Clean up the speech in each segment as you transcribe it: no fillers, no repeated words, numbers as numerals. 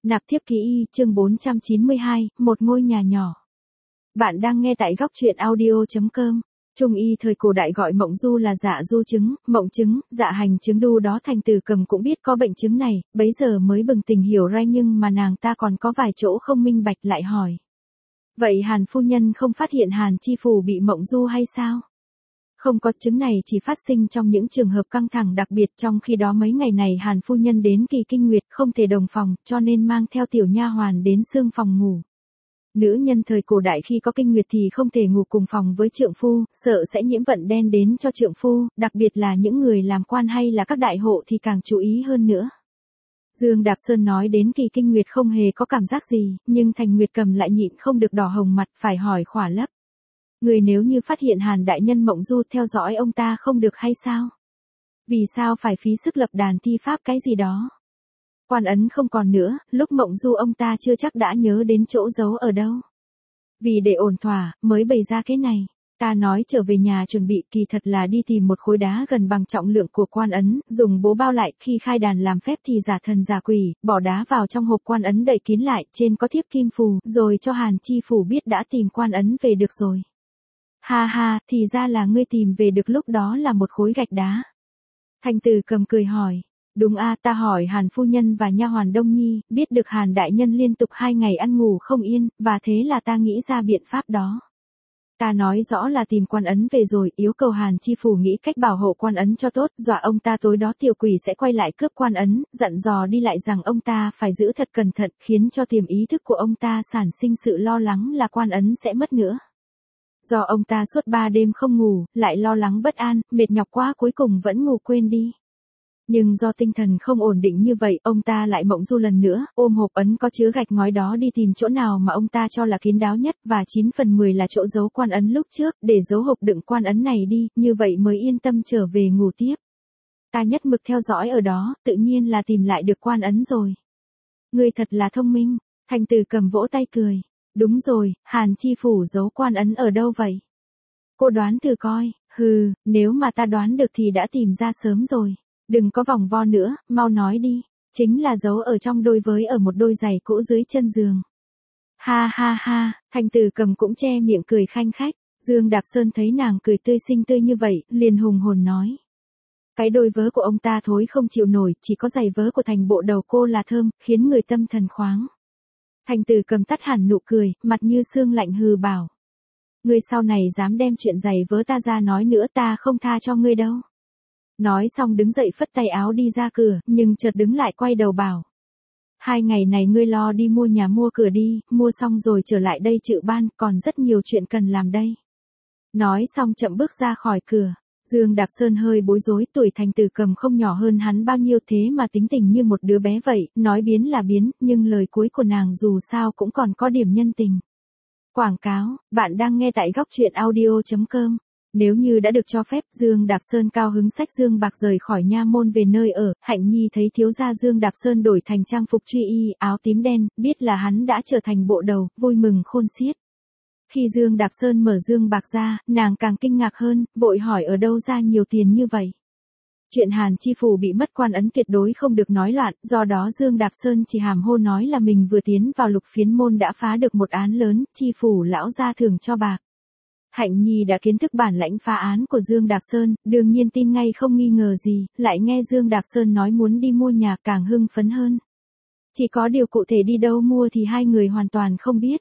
Nạp thiếp ký y, chương 492, một ngôi nhà nhỏ. Bạn đang nghe tại góc truyện audio.com. Trung y thời cổ đại gọi mộng du là dạ du chứng, mộng chứng, dạ hành chứng đu đó. Thành Tử Cầm cũng biết có bệnh chứng này, bấy giờ mới bừng tỉnh hiểu ra, nhưng mà nàng ta còn có vài chỗ không minh bạch, lại hỏi. Vậy Hàn phu nhân không phát hiện Hàn chi phủ bị mộng du hay sao? Không có, chứng này chỉ phát sinh trong những trường hợp căng thẳng đặc biệt. Trong khi đó mấy ngày này Hàn phu nhân đến kỳ kinh nguyệt, không thể đồng phòng, cho nên mang theo tiểu nha hoàn đến xương phòng ngủ. Nữ nhân thời cổ đại khi có kinh nguyệt thì không thể ngủ cùng phòng với trượng phu, sợ sẽ nhiễm vận đen đến cho trượng phu, đặc biệt là những người làm quan hay là các đại hộ thì càng chú ý hơn nữa. Dương Đạp Sơn nói đến kỳ kinh nguyệt không hề có cảm giác gì, nhưng Thành Nguyệt Cầm lại nhịn không được đỏ hồng mặt, phải hỏi khỏa lấp. Người nếu như phát hiện Hàn đại nhân mộng du, theo dõi ông ta không được hay sao? Vì sao phải phí sức lập đàn thi pháp cái gì đó? Quan ấn không còn nữa, lúc mộng du ông ta chưa chắc đã nhớ đến chỗ giấu ở đâu. Vì để ổn thỏa, mới bày ra cái này. Ta nói trở về nhà chuẩn bị, kỳ thật là đi tìm một khối đá gần bằng trọng lượng của quan ấn, dùng bố bao lại, khi khai đàn làm phép thì giả thần giả quỷ, bỏ đá vào trong hộp quan ấn đậy kín lại, trên có thiếp kim phù, rồi cho Hàn chi phủ biết đã tìm quan ấn về được rồi. Ha ha, thì ra là ngươi tìm về được lúc đó là một khối gạch đá. Thành Tử Cầm cười hỏi. Đúng a, ta hỏi Hàn phu nhân và nha hoàn Đông Nhi, biết được Hàn đại nhân liên tục 2 ngày ăn ngủ không yên, và thế là ta nghĩ ra biện pháp đó. Ta nói rõ là tìm quan ấn về rồi, yêu cầu Hàn chi phủ nghĩ cách bảo hộ quan ấn cho tốt, dọa ông ta tối đó tiểu quỷ sẽ quay lại cướp quan ấn, dặn dò đi lại rằng ông ta phải giữ thật cẩn thận, khiến cho tiềm ý thức của ông ta sản sinh sự lo lắng là quan ấn sẽ mất nữa. Do ông ta suốt 3 đêm không ngủ, lại lo lắng bất an, mệt nhọc quá cuối cùng vẫn ngủ quên đi. Nhưng do tinh thần không ổn định như vậy, ông ta lại mộng du lần nữa, ôm hộp ấn có chứa gạch ngói đó đi tìm chỗ nào mà ông ta cho là kín đáo nhất, và 9 phần 10 là chỗ giấu quan ấn lúc trước, để giấu hộp đựng quan ấn này đi, như vậy mới yên tâm trở về ngủ tiếp. Ta nhất mực theo dõi ở đó, tự nhiên là tìm lại được quan ấn rồi. Ngươi thật là thông minh. Thành Tử Cầm vỗ tay cười. Đúng rồi, Hàn chi phủ giấu quan ấn ở đâu vậy? Cô đoán thử coi. Hừ, nếu mà ta đoán được thì đã tìm ra sớm rồi. Đừng có vòng vo nữa, mau nói đi. Chính là giấu ở trong đôi với ở một đôi giày cũ dưới chân giường. Ha ha ha, Thành Tử Cầm cũng che miệng cười khanh khách. Dương Đạp Sơn thấy nàng cười tươi xinh tươi như vậy, liền hùng hồn nói. Cái đôi vớ của ông ta thối không chịu nổi, chỉ có giày vớ của Thành bộ đầu cô là thơm, khiến người tâm thần khoáng. Thành Tử Cầm tắt hẳn nụ cười, mặt như sương lạnh hừ bảo. Ngươi sau này dám đem chuyện giày vớ ta ra nói nữa, ta không tha cho ngươi đâu. Nói xong đứng dậy phất tay áo đi ra cửa, nhưng chợt đứng lại quay đầu bảo. 2 ngày này ngươi lo đi mua nhà mua cửa đi, mua xong rồi trở lại đây Trự Ban, còn rất nhiều chuyện cần làm đây. Nói xong chậm bước ra khỏi cửa. Dương Đạp Sơn hơi bối rối, tuổi Thành Tử Cầm không nhỏ hơn hắn bao nhiêu, thế mà tính tình như một đứa bé vậy, nói biến là biến, nhưng lời cuối của nàng dù sao cũng còn có điểm nhân tình. Quảng cáo, bạn đang nghe tại góc truyện audio.com. Nếu như đã được cho phép, Dương Đạp Sơn cao hứng xách Dương Bạc rời khỏi nha môn về nơi ở. Hạnh Nhi thấy thiếu gia Dương Đạp Sơn đổi thành trang phục truy y, áo tím đen, biết là hắn đã trở thành bộ đầu, vui mừng khôn xiết. Khi Dương Đạp Sơn mở Dương Bạc ra, nàng càng kinh ngạc hơn, vội hỏi ở đâu ra nhiều tiền như vậy. Chuyện Hàn chi phủ bị mất quan ấn tuyệt đối không được nói loạn, do đó Dương Đạp Sơn chỉ hàm hồ nói là mình vừa tiến vào Lục Phiến môn đã phá được một án lớn, chi phủ lão gia thưởng cho bạc. Hạnh Nhi đã kiến thức bản lãnh phá án của Dương Đạp Sơn, đương nhiên tin ngay không nghi ngờ gì, lại nghe Dương Đạp Sơn nói muốn đi mua nhà càng hưng phấn hơn. Chỉ có điều cụ thể đi đâu mua thì hai người hoàn toàn không biết.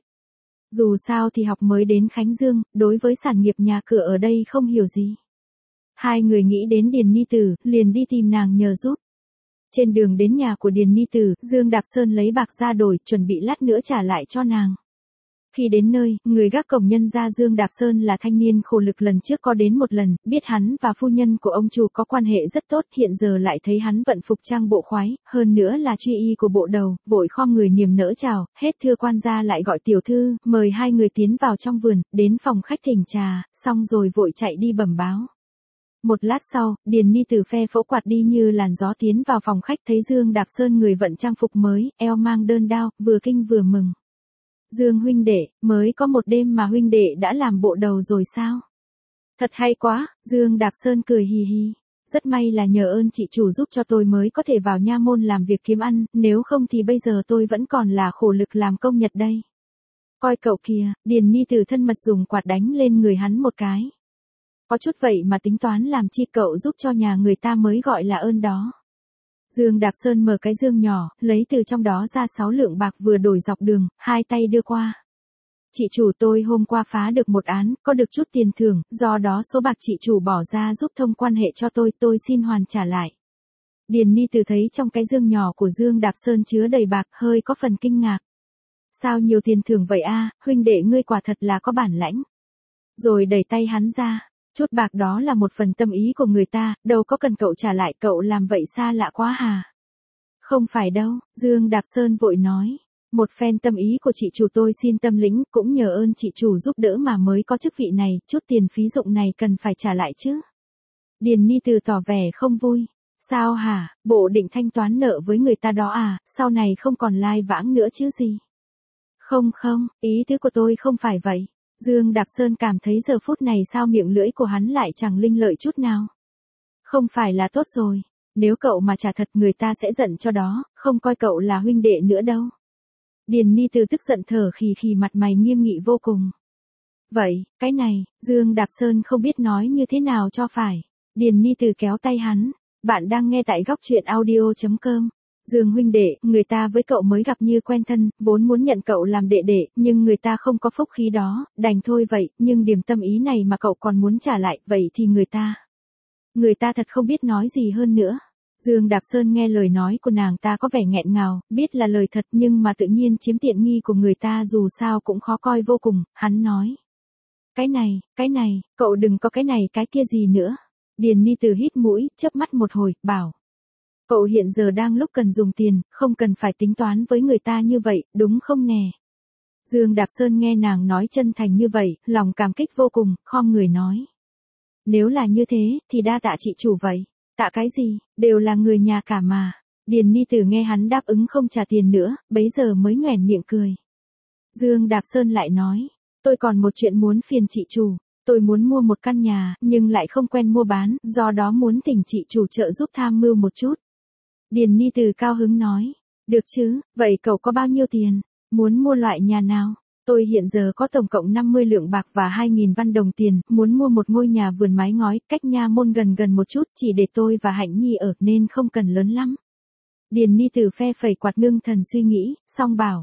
Dù sao thì học mới đến Khánh Dương, đối với sản nghiệp nhà cửa ở đây không hiểu gì. Hai người nghĩ đến Điền Ni Tử, liền đi tìm nàng nhờ giúp. Trên đường đến nhà của Điền Ni Tử, Dương Đạp Sơn lấy bạc ra đổi, chuẩn bị lát nữa trả lại cho nàng. Khi đến nơi, người gác cổng nhân ra Dương Đạp Sơn là thanh niên khổ lực lần trước có đến một lần, biết hắn và phu nhân của ông chủ có quan hệ rất tốt, hiện giờ lại thấy hắn vận phục trang bộ khoái, hơn nữa là truy y của bộ đầu, vội khom người niềm nỡ chào, hết thưa quan gia lại gọi tiểu thư, mời hai người tiến vào trong vườn, đến phòng khách thỉnh trà, xong rồi vội chạy đi bẩm báo. Một lát sau, Điền Ni Tử phe phẫu quạt đi như làn gió tiến vào phòng khách, thấy Dương Đạp Sơn người vận trang phục mới, eo mang đơn đao, vừa kinh vừa mừng. Dương huynh đệ, mới có một đêm mà huynh đệ đã làm bộ đầu rồi sao? Thật hay quá, Dương Đạp Sơn cười hì hì. Rất may là nhờ ơn chị chủ giúp cho tôi mới có thể vào nha môn làm việc kiếm ăn, nếu không thì bây giờ tôi vẫn còn là khổ lực làm công nhật đây. Coi cậu kìa, Điền Ni Từ thân mật dùng quạt đánh lên người hắn một cái. Có chút vậy mà tính toán làm chi, cậu giúp cho nhà người ta mới gọi là ơn đó. Dương Đạp Sơn mở cái dương nhỏ, lấy từ trong đó ra 6 lượng bạc vừa đổi dọc đường, hai tay đưa qua. Chị chủ, tôi hôm qua phá được một án, có được chút tiền thưởng, do đó số bạc chị chủ bỏ ra giúp thông quan hệ cho tôi xin hoàn trả lại. Điền Ni Từ thấy trong cái dương nhỏ của Dương Đạp Sơn chứa đầy bạc, hơi có phần kinh ngạc. Sao nhiều tiền thưởng vậy a, huynh đệ ngươi quả thật là có bản lãnh. Rồi đẩy tay hắn ra, chút bạc đó là một phần tâm ý của người ta, đâu có cần cậu trả lại, cậu làm vậy xa lạ quá hà. Không phải đâu, Dương Đạp Sơn vội nói. Một phen tâm ý của chị chủ tôi xin tâm lĩnh, cũng nhờ ơn chị chủ giúp đỡ mà mới có chức vị này, chút tiền phí dụng này cần phải trả lại chứ. Điền Ni Từ tỏ vẻ không vui. Sao hả, bộ định thanh toán nợ với người ta đó à, sau này không còn lai vãng nữa chứ gì. Không, ý tứ của tôi không phải vậy. Dương Đạp Sơn cảm thấy giờ phút này sao miệng lưỡi của hắn lại chẳng linh lợi chút nào. Không phải là tốt rồi, nếu cậu mà trả thật người ta sẽ giận cho đó, không coi cậu là huynh đệ nữa đâu. Điền Ni Từ tức giận thở khì mặt mày nghiêm nghị vô cùng. Vậy, cái này, Dương Đạp Sơn không biết nói như thế nào cho phải. Điền Ni Từ kéo tay hắn. Bạn đang nghe tại góc truyện audio.com. Dương huynh đệ, người ta với cậu mới gặp như quen thân, vốn muốn nhận cậu làm đệ đệ, nhưng người ta không có phúc khí đó, đành thôi vậy, nhưng điểm tâm ý này mà cậu còn muốn trả lại, vậy thì người ta thật không biết nói gì hơn nữa. Dương Đạp Sơn nghe lời nói của nàng ta có vẻ nghẹn ngào, biết là lời thật nhưng mà tự nhiên chiếm tiện nghi của người ta dù sao cũng khó coi vô cùng, hắn nói. Cái này, cậu đừng có cái này cái kia gì nữa. Điền Ni Từ hít mũi, chớp mắt một hồi, bảo. Cậu hiện giờ đang lúc cần dùng tiền, không cần phải tính toán với người ta như vậy, đúng không nè? Dương Đạp Sơn nghe nàng nói chân thành như vậy, lòng cảm kích vô cùng, khom người nói. Nếu là như thế, thì đa tạ chị chủ vậy. Tạ cái gì, đều là người nhà cả mà. Điền Ni Từ nghe hắn đáp ứng không trả tiền nữa, bấy giờ mới nhoẻn miệng cười. Dương Đạp Sơn lại nói, tôi còn một chuyện muốn phiền chị chủ. Tôi muốn mua một căn nhà, nhưng lại không quen mua bán, do đó muốn thỉnh chị chủ trợ giúp tham mưu một chút. Điền Ni Từ cao hứng nói, được chứ, vậy cậu có bao nhiêu tiền? Muốn mua loại nhà nào? Tôi hiện giờ có tổng cộng 50 lượng bạc và 2.000 văn đồng tiền, muốn mua một ngôi nhà vườn mái ngói, cách nha môn gần một chút, chỉ để tôi và Hạnh Nhi ở nên không cần lớn lắm. Điền Ni Từ phe phẩy quạt ngưng thần suy nghĩ, xong bảo.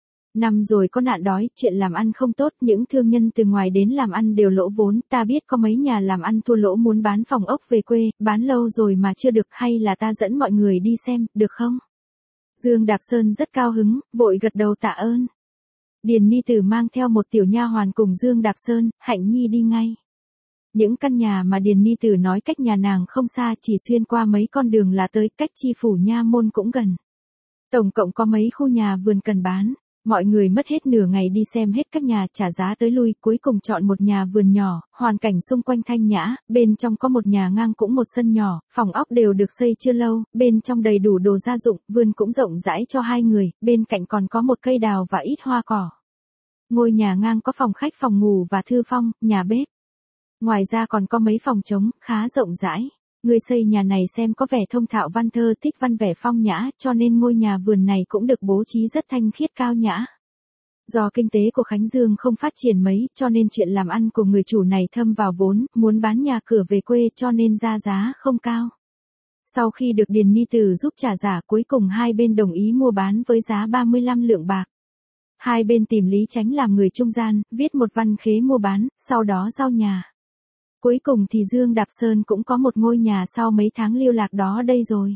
Năm rồi có nạn đói, chuyện làm ăn không tốt, những thương nhân từ ngoài đến làm ăn đều lỗ vốn, ta biết có mấy nhà làm ăn thua lỗ muốn bán phòng ốc về quê, bán lâu rồi mà chưa được, hay là ta dẫn mọi người đi xem, được không? Dương Đạp Sơn rất cao hứng, vội gật đầu tạ ơn. Điền Ni Từ mang theo một tiểu nha hoàn cùng Dương Đạp Sơn, Hạnh Nhi đi ngay. Những căn nhà mà Điền Ni Từ nói cách nhà nàng không xa, chỉ xuyên qua mấy con đường là tới, cách chi phủ nha môn cũng gần. Tổng cộng có mấy khu nhà vườn cần bán. Mọi người mất hết nửa ngày đi xem hết các nhà, trả giá tới lui, cuối cùng chọn một nhà vườn nhỏ, hoàn cảnh xung quanh thanh nhã, bên trong có một nhà ngang cũng một sân nhỏ, phòng ốc đều được xây chưa lâu, bên trong đầy đủ đồ gia dụng, vườn cũng rộng rãi cho hai người, bên cạnh còn có một cây đào và ít hoa cỏ. Ngôi nhà ngang có phòng khách, phòng ngủ và thư phòng, nhà bếp. Ngoài ra còn có mấy phòng trống, khá rộng rãi. Người xây nhà này xem có vẻ thông thạo văn thơ, thích văn vẻ phong nhã, cho nên ngôi nhà vườn này cũng được bố trí rất thanh khiết cao nhã. Do kinh tế của Khánh Dương không phát triển mấy, cho nên chuyện làm ăn của người chủ này thâm vào vốn, muốn bán nhà cửa về quê cho nên ra giá không cao. Sau khi được Điền Ni Từ giúp trả giả, cuối cùng hai bên đồng ý mua bán với giá 35 lượng bạc. Hai bên tìm Lý Chánh làm người trung gian, viết một văn khế mua bán, sau đó giao nhà. Cuối cùng thì Dương Đạp Sơn cũng có một ngôi nhà sau mấy tháng lưu lạc đó đây rồi.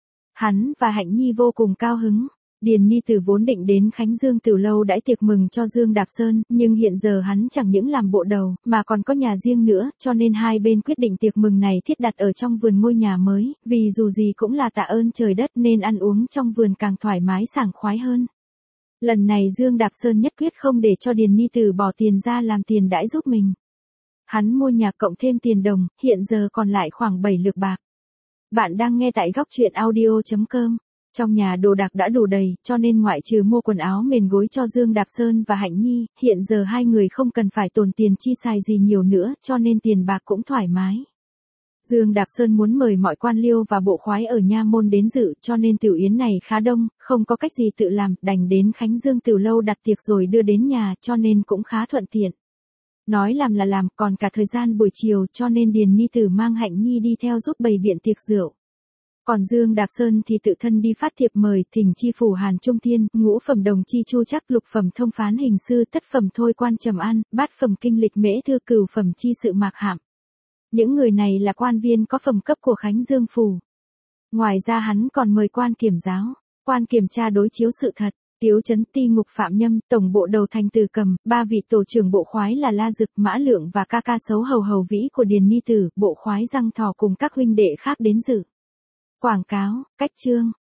Hắn và Hạnh Nhi vô cùng cao hứng. Điền Ni Từ vốn định đến Khánh Dương từ lâu đãi tiệc mừng cho Dương Đạp Sơn, nhưng hiện giờ hắn chẳng những làm bộ đầu, mà còn có nhà riêng nữa, cho nên hai bên quyết định tiệc mừng này thiết đặt ở trong vườn ngôi nhà mới, vì dù gì cũng là tạ ơn trời đất nên ăn uống trong vườn càng thoải mái sảng khoái hơn. Lần này Dương Đạp Sơn nhất quyết không để cho Điền Ni Từ bỏ tiền ra làm tiền đãi giúp mình. Hắn mua nhà cộng thêm tiền đồng, hiện giờ còn lại khoảng 7 lượng bạc. Bạn đang nghe tại góc truyện audio.com. Trong nhà đồ đạc đã đủ đầy, cho nên ngoại trừ mua quần áo mền gối cho Dương Đạp Sơn và Hạnh Nhi, hiện giờ hai người không cần phải tồn tiền chi xài gì nhiều nữa, cho nên tiền bạc cũng thoải mái. Dương Đạp Sơn muốn mời mọi quan liêu và bộ khoái ở nha môn đến dự, cho nên tiểu yến này khá đông, không có cách gì tự làm, đành đến Khánh Dương Tiểu Lâu đặt tiệc rồi đưa đến nhà, cho nên cũng khá thuận tiện. Nói làm là làm, còn cả thời gian buổi chiều, cho nên Điền Ni Tử mang Hạnh Nhi đi theo giúp bày biện tiệc rượu. Còn Dương Đạp Sơn thì tự thân đi phát thiệp mời, thỉnh chi phủ Hàn Trung Thiên, ngũ phẩm đồng chi chu chắc, lục phẩm thông phán hình sư, thất phẩm thôi quan trầm an, bát phẩm kinh lịch mễ thư, cửu phẩm chi sự mạc hạm. Những người này là quan viên có phẩm cấp của Khánh Dương phủ. Ngoài ra hắn còn mời quan kiểm giáo, quan kiểm tra đối chiếu sự thật, Tiếu Chấn Ti ngục Phạm Nhâm, tổng bộ đầu thành Từ Cầm, 3 vị tổ trưởng bộ khoái là La Dực, Mã Lượng và ca ca xấu hầu hầu vĩ của Điền Ni Tử, bộ khoái Răng Thò cùng các huynh đệ khác đến dự. Quảng cáo, cách chương.